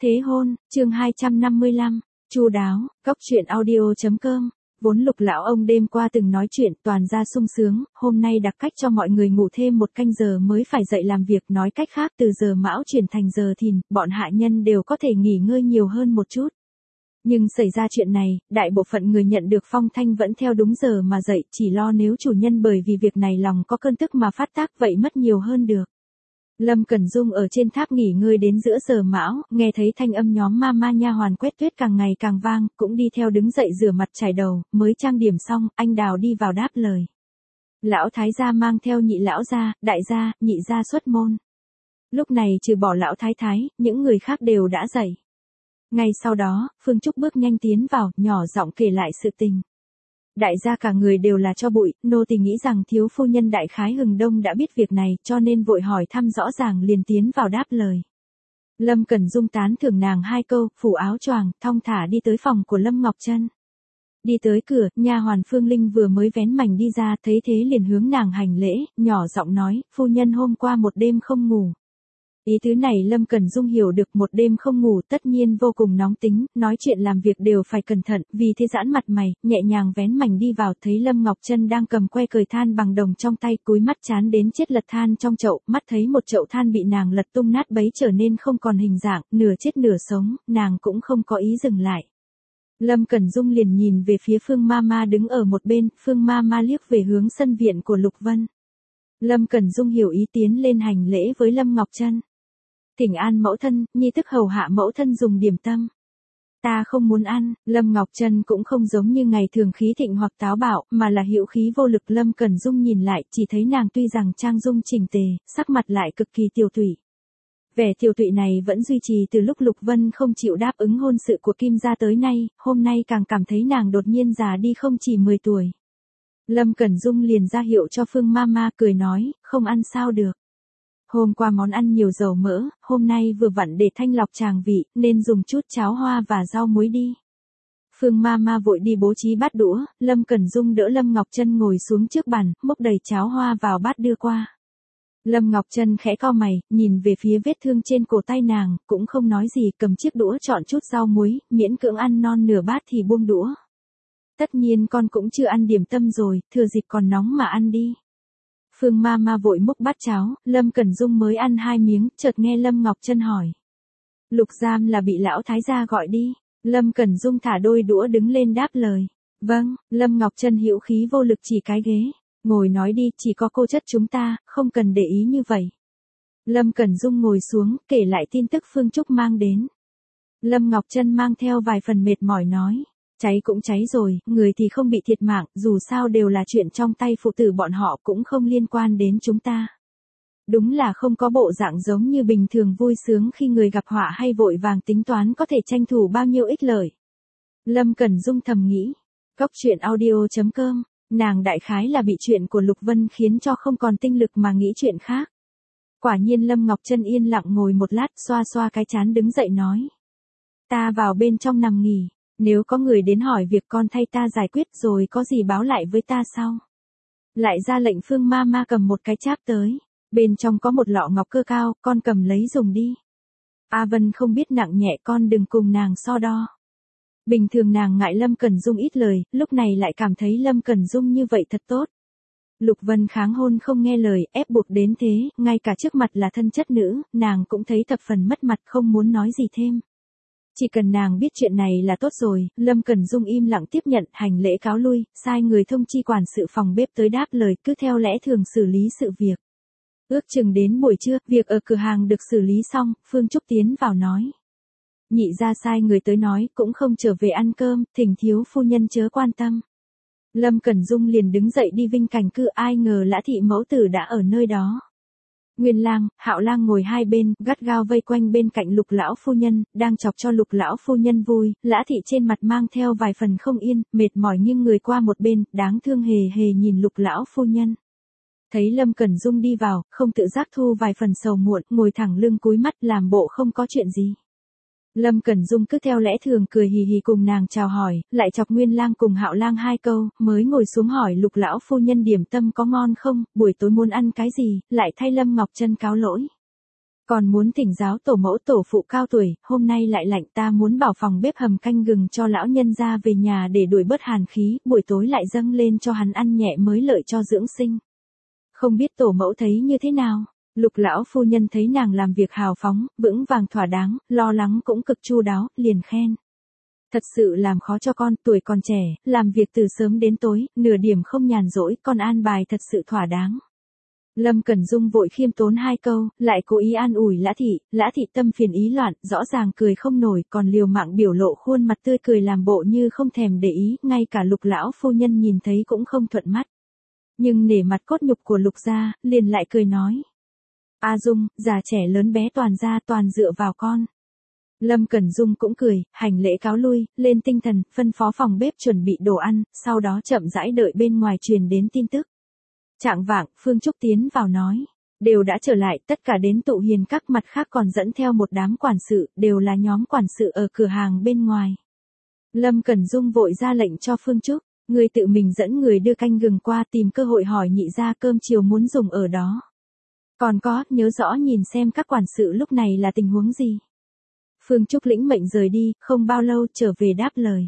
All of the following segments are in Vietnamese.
Thế hôn, chương 255, chu đáo, cóc truyện audio.com. Vốn Lục lão ông đêm qua từng nói chuyện toàn ra sung sướng, hôm nay đặc cách cho mọi người ngủ thêm một canh giờ mới phải dậy làm việc, nói cách khác từ giờ mão chuyển thành giờ thìn, bọn hạ nhân đều có thể nghỉ ngơi nhiều hơn một chút. Nhưng xảy ra chuyện này, đại bộ phận người nhận được phong thanh vẫn theo đúng giờ mà dậy, chỉ lo nếu chủ nhân bởi vì việc này lòng có cơn tức mà phát tác vậy mất nhiều hơn được. Lâm Cẩn Dung ở trên tháp nghỉ ngơi đến giữa giờ mão, nghe thấy thanh âm nhóm mama nha hoàn quét tuyết càng ngày càng vang, cũng đi theo đứng dậy rửa mặt chải đầu, mới trang điểm xong, anh Đào đi vào đáp lời. Lão thái gia mang theo nhị lão gia, đại gia, nhị gia xuất môn. Lúc này trừ bỏ lão thái thái, những người khác đều đã dậy. Ngay sau đó, Phương Trúc bước nhanh tiến vào, nhỏ giọng kể lại sự tình. Đại gia cả người đều là cho bụi, nô tỳ nghĩ rằng thiếu phu nhân đại khái hừng đông đã biết việc này, cho nên vội hỏi thăm rõ ràng liền tiến vào đáp lời. Lâm Cẩn Dung tán thưởng nàng hai câu, phủ áo choàng, thong thả đi tới phòng của Lâm Ngọc Trân. Đi tới cửa, nha hoàn Phương Linh vừa mới vén mành đi ra, thấy thế liền hướng nàng hành lễ, nhỏ giọng nói, phu nhân hôm qua một đêm không ngủ. Ý tứ này Lâm Cẩn Dung hiểu được, một đêm không ngủ tất nhiên vô cùng nóng tính, nói chuyện làm việc đều phải cẩn thận, vì thế giãn mặt mày, nhẹ nhàng vén mành đi vào, thấy Lâm Ngọc Trân đang cầm que cời than bằng đồng trong tay, cúi mắt chán đến chết lật than trong chậu, mắt thấy một chậu than bị nàng lật tung nát bấy trở nên không còn hình dạng, nửa chết nửa sống, nàng cũng không có ý dừng lại. Lâm Cẩn Dung liền nhìn về phía Phương Mama đứng ở một bên, Phương Mama liếc về hướng sân viện của Lục Vân. Lâm Cẩn Dung hiểu ý tiến lên hành lễ với Lâm Ngọc Trân. Thỉnh an mẫu thân, nhi tức hầu hạ mẫu thân dùng điểm tâm. Ta không muốn ăn. Lâm Ngọc Trân cũng không giống như ngày thường khí thịnh hoặc táo bạo, mà là hữu khí vô lực. Lâm Cẩn Dung nhìn lại, chỉ thấy nàng tuy rằng trang dung chỉnh tề, sắc mặt lại cực kỳ tiều tụy. Vẻ tiều tụy này vẫn duy trì từ lúc Lục Vân không chịu đáp ứng hôn sự của Kim gia tới nay, hôm nay càng cảm thấy nàng đột nhiên già đi không chỉ 10 tuổi. Lâm Cẩn Dung liền ra hiệu cho Phương Mama, cười nói, không ăn sao được. Hôm qua món ăn nhiều dầu mỡ, hôm nay vừa vặn để thanh lọc tràng vị, nên dùng chút cháo hoa và rau muối đi. Phương Mama vội đi bố trí bát đũa, Lâm Cẩn Dung đỡ Lâm Ngọc Trân ngồi xuống trước bàn, múc đầy cháo hoa vào bát đưa qua. Lâm Ngọc Trân khẽ cau mày, nhìn về phía vết thương trên cổ tay nàng, cũng không nói gì, cầm chiếc đũa chọn chút rau muối, miễn cưỡng ăn non nửa bát thì buông đũa. Tất nhiên con cũng chưa ăn điểm tâm rồi, thừa dịp còn nóng mà ăn đi. Phương Mama vội múc bát cháo, Lâm Cẩn Dung mới ăn 2 miếng, chợt nghe Lâm Ngọc Trân hỏi. Lục Giam là bị lão thái gia gọi đi. Lâm Cẩn Dung thả đôi đũa đứng lên đáp lời. Vâng. Lâm Ngọc Trân hữu khí vô lực chỉ cái ghế. Ngồi nói đi, chỉ có cô chất chúng ta, không cần để ý như vậy. Lâm Cẩn Dung ngồi xuống, kể lại tin tức Phương Trúc mang đến. Lâm Ngọc Trân mang theo vài phần mệt mỏi nói. Cháy cũng cháy rồi, người thì không bị thiệt mạng, dù sao đều là chuyện trong tay phụ tử bọn họ, cũng không liên quan đến chúng ta. Đúng là không có bộ dạng giống như bình thường vui sướng khi người gặp họa hay vội vàng tính toán có thể tranh thủ bao nhiêu ích lợi. Lâm Cẩn Dung thầm nghĩ. Cóc truyện audio.com, nàng đại khái là bị chuyện của Lục Vân khiến cho không còn tinh lực mà nghĩ chuyện khác. Quả nhiên Lâm Ngọc Trân yên lặng ngồi một lát, xoa xoa cái trán đứng dậy nói. Ta vào bên trong nằm nghỉ. Nếu có người đến hỏi việc con thay ta giải quyết rồi có gì báo lại với ta sau. Lại ra lệnh Phương Mama cầm một cái cháp tới. Bên trong có một lọ ngọc cơ cao, con cầm lấy dùng đi. A Vân không biết nặng nhẹ, con đừng cùng nàng so đo. Bình thường nàng ngại Lâm Cẩn Dung ít lời, lúc này lại cảm thấy Lâm Cẩn Dung như vậy thật tốt. Lục Vân kháng hôn không nghe lời, ép buộc đến thế, ngay cả trước mặt là thân chất nữ, nàng cũng thấy thập phần mất mặt, không muốn nói gì thêm. Chỉ cần nàng biết chuyện này là tốt rồi, Lâm Cẩn Dung im lặng tiếp nhận, hành lễ cáo lui, sai người thông chi quản sự phòng bếp tới đáp lời, cứ theo lẽ thường xử lý sự việc. Ước chừng đến buổi trưa, việc ở cửa hàng được xử lý xong, Phương Trúc tiến vào nói. Nhị ra sai người tới nói, cũng không trở về ăn cơm, thỉnh thiếu phu nhân chớ quan tâm. Lâm Cẩn Dung liền đứng dậy đi Vinh Cảnh Cư, ai ngờ Lã thị mẫu tử đã ở nơi đó. Nguyên Lang, Hạo Lang ngồi hai bên, gắt gao vây quanh bên cạnh Lục lão phu nhân, đang chọc cho Lục lão phu nhân vui, Lã thị trên mặt mang theo vài phần không yên, mệt mỏi nghiêng người qua một bên, đáng thương hề hề nhìn Lục lão phu nhân. Thấy Lâm Cẩn Dung đi vào, không tự giác thu vài phần sầu muộn, ngồi thẳng lưng cúi mắt làm bộ không có chuyện gì. Lâm Cẩn Dung cứ theo lẽ thường cười hì hì cùng nàng chào hỏi, lại chọc Nguyên Lang cùng Hạo Lang hai câu, mới ngồi xuống hỏi Lục lão phu nhân điểm tâm có ngon không, buổi tối muốn ăn cái gì, lại thay Lâm Ngọc Trân cáo lỗi. Còn muốn thỉnh giáo tổ mẫu tổ phụ cao tuổi, hôm nay lại lạnh, ta muốn bảo phòng bếp hầm canh gừng cho lão nhân ra về nhà để đuổi bớt hàn khí, buổi tối lại dâng lên cho hắn ăn nhẹ mới lợi cho dưỡng sinh. Không biết tổ mẫu thấy như thế nào? Lục lão phu nhân thấy nàng làm việc hào phóng, vững vàng thỏa đáng, lo lắng cũng cực chu đáo, liền khen. Thật sự làm khó cho con, tuổi còn trẻ, làm việc từ sớm đến tối, nửa điểm không nhàn rỗi, con an bài thật sự thỏa đáng. Lâm Cẩn Dung vội khiêm tốn hai câu, lại cố ý an ủi Lã Thị tâm phiền ý loạn, rõ ràng cười không nổi, còn liều mạng biểu lộ khuôn mặt tươi cười làm bộ như không thèm để ý, ngay cả Lục lão phu nhân nhìn thấy cũng không thuận mắt. Nhưng nể mặt cốt nhục của Lục gia, liền lại cười nói. A Dung, già trẻ lớn bé toàn dựa vào con. Lâm Cẩn Dung cũng cười, hành lễ cáo lui, lên tinh thần, phân phó phòng bếp chuẩn bị đồ ăn, sau đó chậm rãi đợi bên ngoài truyền đến tin tức. Chạng vạng, Phương Trúc tiến vào nói. Đều đã trở lại, tất cả đến tụ hiền các, mặt khác còn dẫn theo một đám quản sự, đều là nhóm quản sự ở cửa hàng bên ngoài. Lâm Cẩn Dung vội ra lệnh cho Phương Trúc, người tự mình dẫn người đưa canh gừng qua, tìm cơ hội hỏi nhị gia cơm chiều muốn dùng ở đó. Còn có, nhớ rõ nhìn xem các quản sự lúc này là tình huống gì. Phương Trúc lĩnh mệnh rời đi, không bao lâu trở về đáp lời.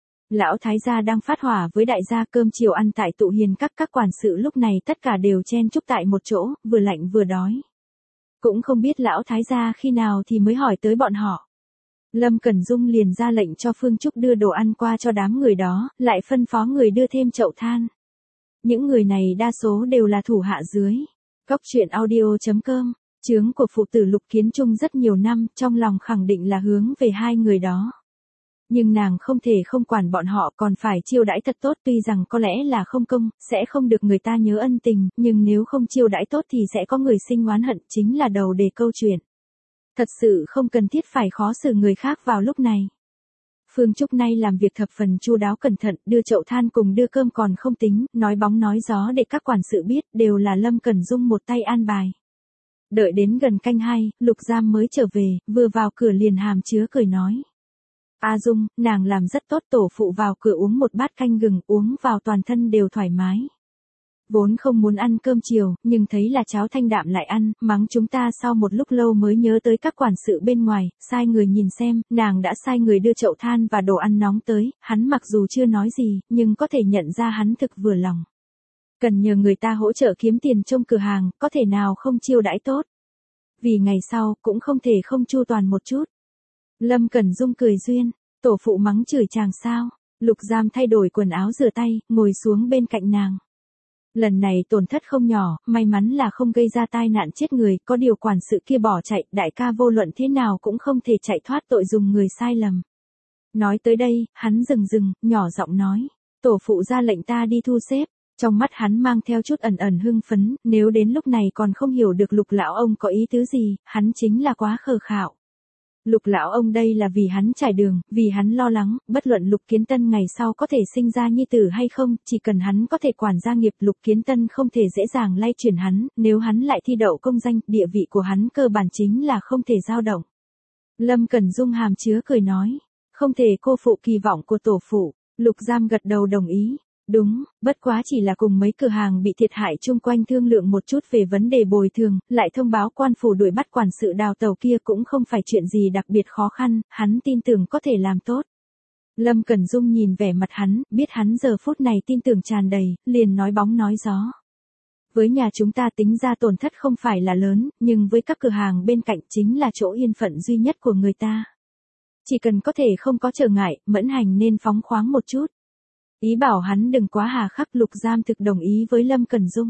Lão thái gia đang phát hỏa với đại gia, cơm chiều ăn tại tụ hiền các quản sự lúc này tất cả đều chen chúc tại một chỗ, vừa lạnh vừa đói. Cũng không biết lão thái gia khi nào thì mới hỏi tới bọn họ. Lâm Cẩn Dung liền ra lệnh cho Phương Trúc đưa đồ ăn qua cho đám người đó, lại phân phó người đưa thêm chậu than. Những người này đa số đều là thủ hạ dưới. Góc truyện audio.com, chướng của phụ tử Lục Kiến Trung rất nhiều năm, trong lòng khẳng định là hướng về hai người đó. Nhưng nàng không thể không quản bọn họ, còn phải chiêu đãi thật tốt, tuy rằng có lẽ là không công, sẽ không được người ta nhớ ân tình, nhưng nếu không chiêu đãi tốt thì sẽ có người sinh oán hận, chính là đầu đề câu chuyện. Thật sự không cần thiết phải khó xử người khác vào lúc này. Phương Trúc nay làm việc thập phần chu đáo cẩn thận, đưa chậu than cùng đưa cơm còn không tính, nói bóng nói gió để các quản sự biết, đều là Lâm Cẩn Dung một tay an bài. Đợi đến gần canh 2, Lục Giam mới trở về, vừa vào cửa liền hàm chứa cười nói. A Dung, nàng làm rất tốt, tổ phụ vào cửa uống một bát canh gừng, uống vào toàn thân đều thoải mái. Vốn không muốn ăn cơm chiều, nhưng thấy là cháo thanh đạm lại ăn, mắng chúng ta, sau một lúc lâu mới nhớ tới các quản sự bên ngoài, sai người nhìn xem, nàng đã sai người đưa chậu than và đồ ăn nóng tới, hắn mặc dù chưa nói gì, nhưng có thể nhận ra hắn thực vừa lòng. Cần nhờ người ta hỗ trợ kiếm tiền trong cửa hàng, có thể nào không chiêu đãi tốt. Vì ngày sau, cũng không thể không chu toàn một chút. Lâm Cẩn Dung cười duyên, tổ phụ mắng chửi chàng sao. Lục Giam thay đổi quần áo rửa tay, ngồi xuống bên cạnh nàng. Lần này tổn thất không nhỏ, may mắn là không gây ra tai nạn chết người, có điều quản sự kia bỏ chạy, đại ca vô luận thế nào cũng không thể chạy thoát tội dùng người sai lầm. Nói tới đây, hắn dừng, nhỏ giọng nói, tổ phụ ra lệnh ta đi thu xếp. Trong mắt hắn mang theo chút ẩn hưng phấn, nếu đến lúc này còn không hiểu được Lục lão ông có ý tứ gì, hắn chính là quá khờ khạo. Lục lão ông đây là vì hắn trải đường, vì hắn lo lắng, bất luận Lục Kiến Tân ngày sau có thể sinh ra nhi tử hay không, chỉ cần hắn có thể quản gia nghiệp, Lục Kiến Tân không thể dễ dàng lay chuyển hắn, nếu hắn lại thi đậu công danh, địa vị của hắn cơ bản chính là không thể dao động. Lâm Cẩn Dung hàm chứa cười nói, không thể cô phụ kỳ vọng của tổ phụ. Lục Giam gật đầu đồng ý. Đúng, bất quá chỉ là cùng mấy cửa hàng bị thiệt hại chung quanh thương lượng một chút về vấn đề bồi thường, lại thông báo quan phủ đuổi bắt quản sự đào tàu kia cũng không phải chuyện gì đặc biệt khó khăn, hắn tin tưởng có thể làm tốt. Lâm Cẩn Dung nhìn vẻ mặt hắn, biết hắn giờ phút này tin tưởng tràn đầy, liền nói bóng nói gió. Với nhà chúng ta tính ra tổn thất không phải là lớn, nhưng với các cửa hàng bên cạnh chính là chỗ yên phận duy nhất của người ta. Chỉ cần có thể không có trở ngại, Mẫn Hành nên phóng khoáng một chút. Ý bảo hắn đừng quá hà khắc. Lục Giam thực đồng ý với Lâm Cẩn Dung.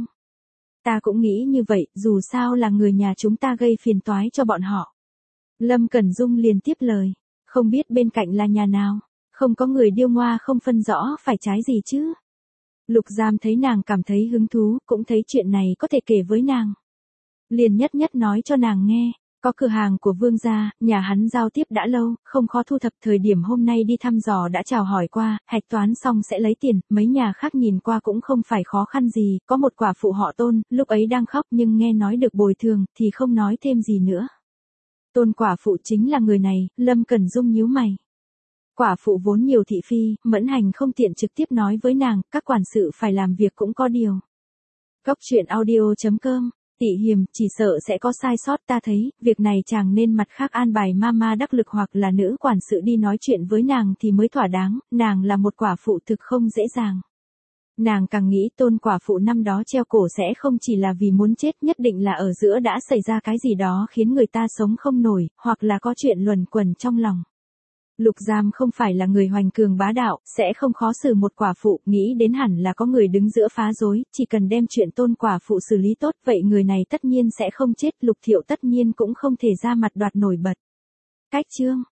Ta cũng nghĩ như vậy, dù sao là người nhà chúng ta gây phiền toái cho bọn họ. Lâm Cẩn Dung liền tiếp lời, không biết bên cạnh là nhà nào, không có người điêu ngoa không phân rõ phải trái gì chứ. Lục Giam thấy nàng cảm thấy hứng thú, cũng thấy chuyện này có thể kể với nàng. Liền nhất nói cho nàng nghe. Có cửa hàng của Vương gia, nhà hắn giao tiếp đã lâu, không khó thu thập, thời điểm hôm nay đi thăm dò đã chào hỏi qua, hạch toán xong sẽ lấy tiền, mấy nhà khác nhìn qua cũng không phải khó khăn gì, có một quả phụ họ Tôn, lúc ấy đang khóc nhưng nghe nói được bồi thường, thì không nói thêm gì nữa. Tôn quả phụ chính là người này, Lâm Cẩn Dung nhíu mày. Quả phụ vốn nhiều thị phi, Mẫn Hành không tiện trực tiếp nói với nàng, các quản sự phải làm việc cũng có điều. Góc truyện audio.com Tị hiềm, chỉ sợ sẽ có sai sót, ta thấy, việc này chàng nên mặt khác an bài mama đắc lực hoặc là nữ quản sự đi nói chuyện với nàng thì mới thỏa đáng, nàng là một quả phụ thực không dễ dàng. Nàng càng nghĩ Tôn quả phụ năm đó treo cổ sẽ không chỉ là vì muốn chết, nhất định là ở giữa đã xảy ra cái gì đó khiến người ta sống không nổi, hoặc là có chuyện luẩn quẩn trong lòng. Lục Giam không phải là người hoành cường bá đạo, sẽ không khó xử một quả phụ, nghĩ đến hẳn là có người đứng giữa phá rối, chỉ cần đem chuyện Tôn quả phụ xử lý tốt, vậy người này tất nhiên sẽ không chết, Lục Thiệu tất nhiên cũng không thể ra mặt đoạt nổi bật. Cách chương